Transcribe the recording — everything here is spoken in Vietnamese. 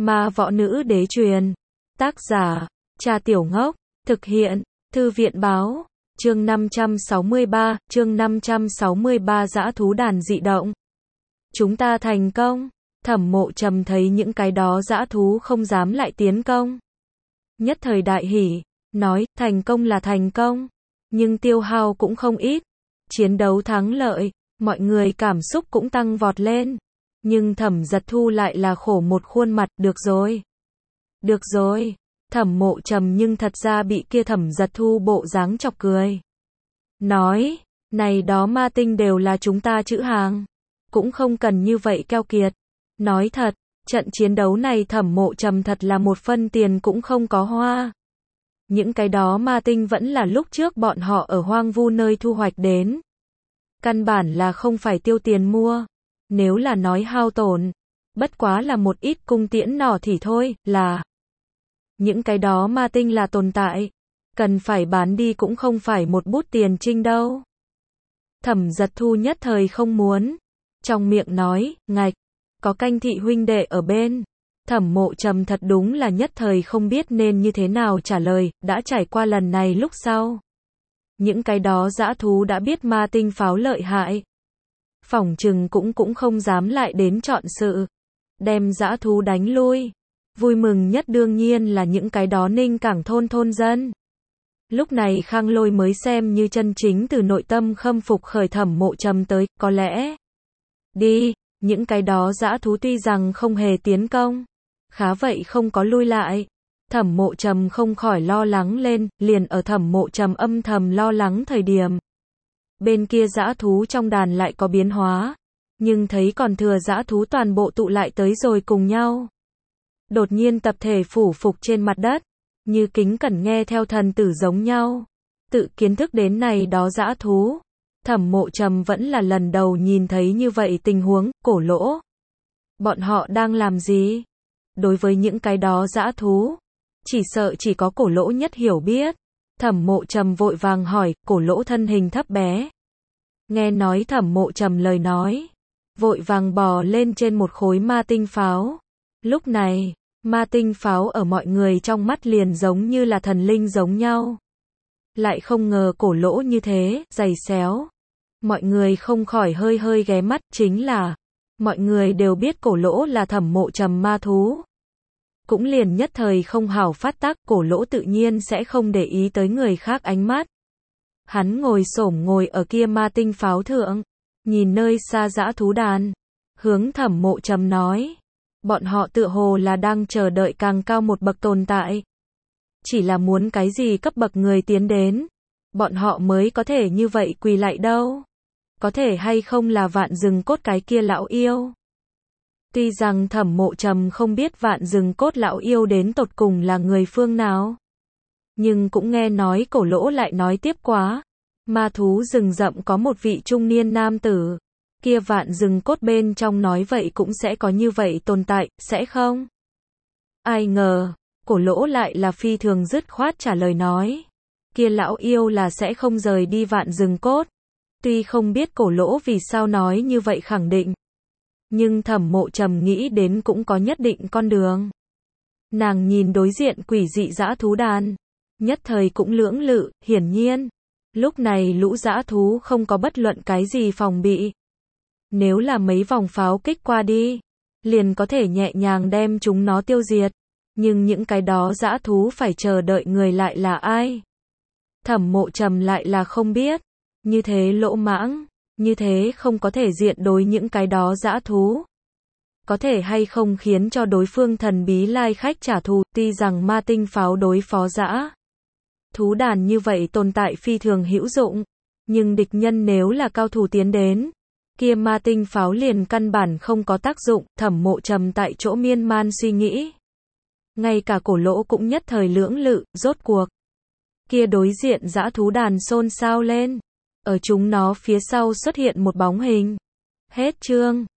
Ma võ nữ đế truyền. Tác giả, Trà Tiểu Ngốc. Thực hiện, Thư viện báo. Chương 563, dã thú đàn dị động. Chúng ta thành công. Thẩm Mộ Trầm thấy những cái đó dã thú không dám lại tiến công. Nhất thời đại hỉ, nói, thành công là thành công, nhưng tiêu hao cũng không ít. Chiến đấu thắng lợi, mọi người cảm xúc cũng tăng vọt lên. Nhưng Thẩm Giật Thu lại là khổ một khuôn mặt, được rồi. Được rồi, Thẩm Mộ Trầm nhưng thật ra bị kia Thẩm Giật Thu bộ dáng chọc cười. Nói, này đó ma tinh đều là chúng ta trữ hàng, cũng không cần như vậy keo kiệt. Nói thật, trận chiến đấu này Thẩm Mộ Trầm thật là một phân tiền cũng không có hoa. Những cái đó ma tinh vẫn là lúc trước bọn họ ở hoang vu nơi thu hoạch đến. Căn bản là không phải tiêu tiền mua. Nếu là nói hao tổn, bất quá là một ít cung tiễn nỏ thì thôi, là. Những cái đó ma tinh là tồn tại. Cần phải bán đi cũng không phải một bút tiền trinh đâu. Thẩm Giật Thu nhất thời không muốn. Trong miệng nói, ngạch, có Canh thị huynh đệ ở bên. Thẩm Mộ Trầm thật đúng là nhất thời không biết nên như thế nào trả lời, đã trải qua lần này lúc sau. Những cái đó dã thú đã biết ma tinh pháo lợi hại. Phỏng chừng cũng không dám lại đến chọn sự. Đem dã thú đánh lui. Vui mừng nhất đương nhiên là những cái đó Ninh Cảng thôn dân. Lúc này Khang Lôi mới xem như chân chính từ nội tâm khâm phục khởi Thẩm Mộ Trầm tới, có lẽ. Đi, những cái đó dã thú tuy rằng không hề tiến công. Khá vậy không có lui lại. Thẩm Mộ Trầm không khỏi lo lắng lên, liền ở Thẩm Mộ Trầm âm thầm lo lắng thời điểm. Bên kia dã thú trong đàn lại có biến hóa. Nhưng thấy còn thừa dã thú toàn bộ tụ lại tới rồi cùng nhau. Đột nhiên tập thể phủ phục trên mặt đất. Như kính cẩn nghe theo thần tử giống nhau. Tự kiến thức đến này đó dã thú. Thẩm Mộ Trầm vẫn là lần đầu nhìn thấy như vậy tình huống, Cổ Lỗ. Bọn họ đang làm gì? Đối với những cái đó dã thú, chỉ sợ chỉ có Cổ Lỗ nhất hiểu biết. Thẩm Mộ Trầm vội vàng hỏi, Cổ Lỗ thân hình thấp bé. Nghe nói Thẩm Mộ Trầm lời nói, vội vàng bò lên trên một khối ma tinh pháo. Lúc này, ma tinh pháo ở mọi người trong mắt liền giống như là thần linh giống nhau. Lại không ngờ Cổ Lỗ như thế, dày xéo. Mọi người không khỏi hơi ghé mắt, chính là mọi người đều biết Cổ Lỗ là Thẩm Mộ Trầm ma thú. Cũng liền nhất thời không hảo phát tác, Cổ Lỗ tự nhiên sẽ không để ý tới người khác ánh mắt. Hắn ngồi xổm ngồi ở kia ma tinh pháo thượng, nhìn nơi xa dã thú đàn, hướng Thẩm Mộ Trầm nói. Bọn họ tựa hồ là đang chờ đợi càng cao một bậc tồn tại. Chỉ là muốn cái gì cấp bậc người tiến đến, bọn họ mới có thể như vậy quỳ lại đâu. Có thể hay không là Vạn Rừng Cốt cái kia lão yêu. Tuy rằng Thẩm Mộ Trầm không biết Vạn Rừng Cốt lão yêu đến tột cùng là người phương nào. Nhưng cũng nghe nói Cổ Lỗ lại nói tiếp quá. Ma thú rừng rậm có một vị trung niên nam tử. Kia Vạn Rừng Cốt bên trong nói vậy cũng sẽ có như vậy tồn tại, sẽ không? Ai ngờ, Cổ Lỗ lại là phi thường dứt khoát trả lời nói. Kia lão yêu là sẽ không rời đi Vạn Rừng Cốt. Tuy không biết Cổ Lỗ vì sao nói như vậy khẳng định. Nhưng Thẩm Mộ Trầm nghĩ đến cũng có nhất định con đường. Nàng nhìn đối diện quỷ dị dã thú đàn. Nhất thời cũng lưỡng lự, hiển nhiên. Lúc này lũ dã thú không có bất luận cái gì phòng bị. Nếu là mấy vòng pháo kích qua đi, liền có thể nhẹ nhàng đem chúng nó tiêu diệt. Nhưng những cái đó dã thú phải chờ đợi người lại là ai? Thẩm Mộ Trầm lại là không biết. Như thế lỗ mãng, như thế không có thể diện đối những cái đó dã thú. Có thể hay không khiến cho đối phương thần bí lai khách trả thù, tuy rằng ma tinh pháo đối phó dã thú đàn như vậy tồn tại phi thường hữu dụng. Nhưng địch nhân nếu là cao thủ tiến đến, kia ma tinh pháo liền căn bản không có tác dụng. Thẩm Mộ Trầm tại chỗ miên man suy nghĩ. Ngay cả Cổ Lỗ cũng nhất thời lưỡng lự, rốt cuộc. Kia đối diện dã thú đàn xôn xao lên. Ở chúng nó phía sau xuất hiện một bóng hình. Hết chương.